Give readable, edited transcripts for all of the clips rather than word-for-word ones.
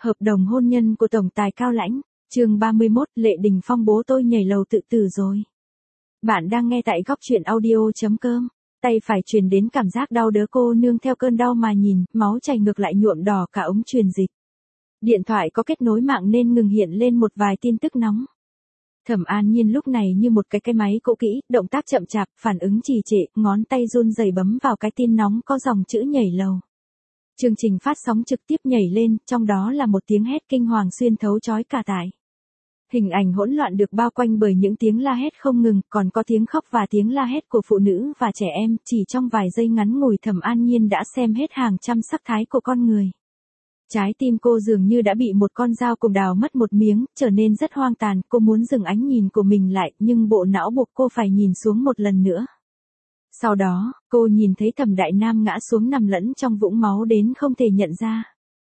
Hợp đồng hôn nhân của tổng tài Cao Lãnh, chương 31, Lệ Đình Phong bố tôi nhảy lầu tự tử rồi. Bạn đang nghe tại góc truyện audio.com. Tay phải truyền đến cảm giác đau đớn, cô nương theo cơn đau mà nhìn, máu chảy ngược lại nhuộm đỏ cả ống truyền dịch. Điện thoại có kết nối mạng nên ngừng hiện lên một vài tin tức nóng. Thẩm An Nhiên lúc này như một cái máy cũ kỹ, động tác chậm chạp, phản ứng trì trệ, ngón tay run rẩy bấm vào cái tin nóng có dòng chữ nhảy lầu. Chương trình phát sóng trực tiếp nhảy lên, trong đó là một tiếng hét kinh hoàng xuyên thấu chói cả tai. Hình ảnh hỗn loạn được bao quanh bởi những tiếng la hét không ngừng, còn có tiếng khóc và tiếng la hét của phụ nữ và trẻ em. Chỉ trong vài giây ngắn ngủi, Thẩm An Nhiên đã xem hết hàng trăm sắc thái của con người. Trái tim cô dường như đã bị một con dao cùng đào mất một miếng, trở nên rất hoang tàn. Cô muốn dừng ánh nhìn của mình lại, nhưng bộ não buộc cô phải nhìn xuống một lần nữa. Sau đó, cô nhìn thấy Thẩm Đại Nam ngã xuống nằm lẫn trong vũng máu đến không thể nhận ra.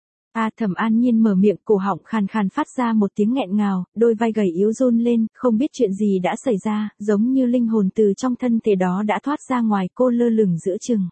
Thẩm An Nhiên mở miệng, cổ họng khàn khàn phát ra một tiếng nghẹn ngào, đôi vai gầy yếu run lên, không biết chuyện gì đã xảy ra, giống như linh hồn từ trong thân thể đó đã thoát ra ngoài. Cô lơ lửng giữa chừng.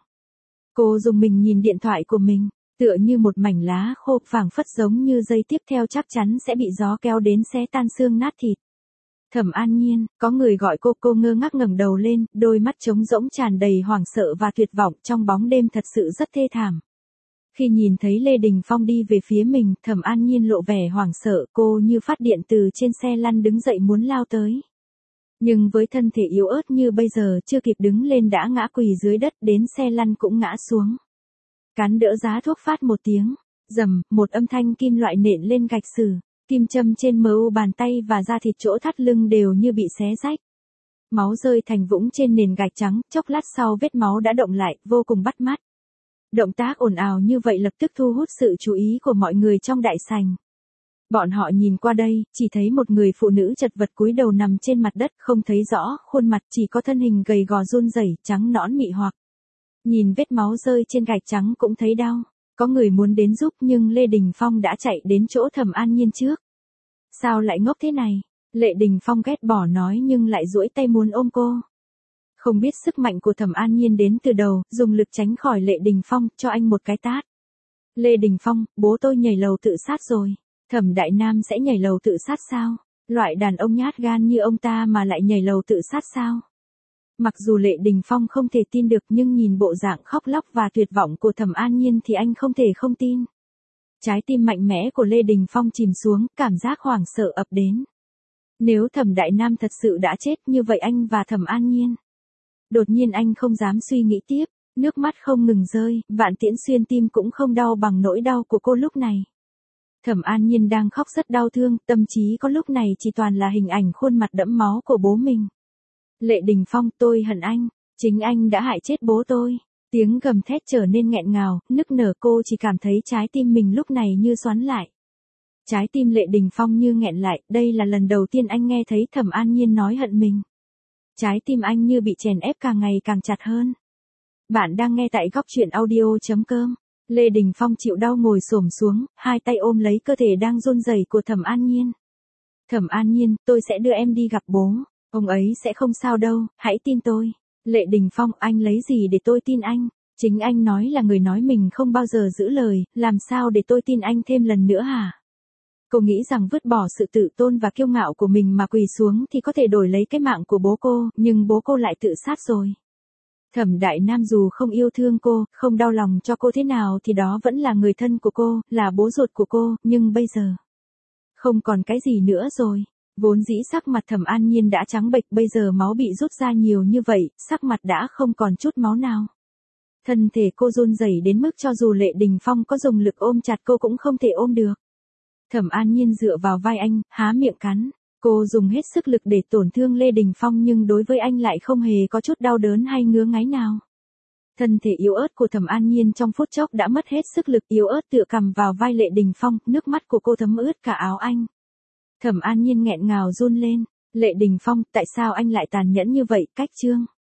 Cô dùng mình nhìn điện thoại của mình, tựa như một mảnh lá khô, phảng phất giống như giây tiếp theo chắc chắn sẽ bị gió kéo đến xé tan xương nát thịt. Thẩm An Nhiên, có người gọi cô ngơ ngác ngẩng đầu lên, đôi mắt trống rỗng tràn đầy hoảng sợ và tuyệt vọng, trong bóng đêm thật sự rất thê thảm. Khi nhìn thấy Lê Đình Phong đi về phía mình, Thẩm An Nhiên lộ vẻ hoảng sợ, cô như phát điện từ trên xe lăn đứng dậy muốn lao tới. Nhưng với thân thể yếu ớt như bây giờ, chưa kịp đứng lên đã ngã quỳ dưới đất, đến xe lăn cũng ngã xuống. Cán đỡ giá thuốc phát một tiếng, rầm, một âm thanh kim loại nện lên gạch sừ. Kim châm trên mu bàn tay và da thịt chỗ thắt lưng đều như bị xé rách. Máu rơi thành vũng trên nền gạch trắng, chốc lát sau vết máu đã động lại, vô cùng bắt mắt. Động tác ồn ào như vậy lập tức thu hút sự chú ý của mọi người trong đại sảnh. Bọn họ nhìn qua đây, chỉ thấy một người phụ nữ chật vật cúi đầu nằm trên mặt đất, không thấy rõ khuôn mặt, chỉ có thân hình gầy gò run rẩy, trắng nõn mị hoặc. Nhìn vết máu rơi trên gạch trắng cũng thấy đau. Có người muốn đến giúp nhưng Lê Đình Phong đã chạy đến chỗ Thẩm An Nhiên trước. Sao lại ngốc thế này? Lệ Đình Phong ghét bỏ nói nhưng lại duỗi tay muốn ôm cô. Không biết sức mạnh của Thẩm An Nhiên đến từ đầu, dùng lực tránh khỏi Lệ Đình Phong, cho anh một cái tát. Lê Đình Phong, bố tôi nhảy lầu tự sát rồi. Thẩm Đại Nam sẽ nhảy lầu tự sát sao? Loại đàn ông nhát gan như ông ta mà lại nhảy lầu tự sát sao? Mặc dù Lệ Đình Phong không thể tin được nhưng nhìn bộ dạng khóc lóc và tuyệt vọng của Thẩm An Nhiên thì anh không thể không tin. Trái tim mạnh mẽ của Lê Đình Phong chìm xuống, cảm giác hoảng sợ ập đến. Nếu Thẩm Đại Nam thật sự đã chết như vậy anh và Thẩm An Nhiên. Đột nhiên anh không dám suy nghĩ tiếp, nước mắt không ngừng rơi, vạn tiễn xuyên tim cũng không đau bằng nỗi đau của cô lúc này. Thẩm An Nhiên đang khóc rất đau thương, tâm trí có lúc này chỉ toàn là hình ảnh khuôn mặt đẫm máu của bố mình. Lệ Đình Phong, tôi hận anh, chính anh đã hại chết bố tôi. Tiếng gầm thét trở nên nghẹn ngào, nức nở, cô chỉ cảm thấy trái tim mình lúc này như xoắn lại. Trái tim Lệ Đình Phong như nghẹn lại, đây là lần đầu tiên anh nghe thấy Thẩm An Nhiên nói hận mình. Trái tim anh như bị chèn ép càng ngày càng chặt hơn. Bạn đang nghe tại góc truyện audio.com. Lê Đình Phong chịu đau ngồi xổm xuống, hai tay ôm lấy cơ thể đang run rẩy của Thẩm An Nhiên. Thẩm An Nhiên, tôi sẽ đưa em đi gặp bố. Ông ấy sẽ không sao đâu, hãy tin tôi. Lệ Đình Phong, anh lấy gì để tôi tin anh? Chính anh nói là người nói mình không bao giờ giữ lời, làm sao để tôi tin anh thêm lần nữa hả? Cô nghĩ rằng vứt bỏ sự tự tôn và kiêu ngạo của mình mà quỳ xuống thì có thể đổi lấy cái mạng của bố cô, nhưng bố cô lại tự sát rồi. Thẩm Đại Nam dù không yêu thương cô, không đau lòng cho cô thế nào thì đó vẫn là người thân của cô, là bố ruột của cô, nhưng bây giờ không còn cái gì nữa rồi. Vốn dĩ sắc mặt Thẩm An Nhiên đã trắng bệch, bây giờ máu bị rút ra nhiều như vậy, sắc mặt đã không còn chút máu nào. Thân thể cô run rẩy đến mức cho dù Lệ Đình Phong có dùng lực ôm chặt cô cũng không thể ôm được. Thẩm An Nhiên dựa vào vai anh, há miệng cắn. Cô dùng hết sức lực để tổn thương Lê Đình Phong nhưng đối với anh lại không hề có chút đau đớn hay ngứa ngáy nào. Thân thể yếu ớt của Thẩm An Nhiên trong phút chốc đã mất hết sức lực, yếu ớt tựa cằm vào vai Lệ Đình Phong, nước mắt của cô thấm ướt cả áo anh. Thẩm An Nhiên nghẹn ngào run lên. Lệ Đình Phong, tại sao anh lại tàn nhẫn như vậy? Cách Trương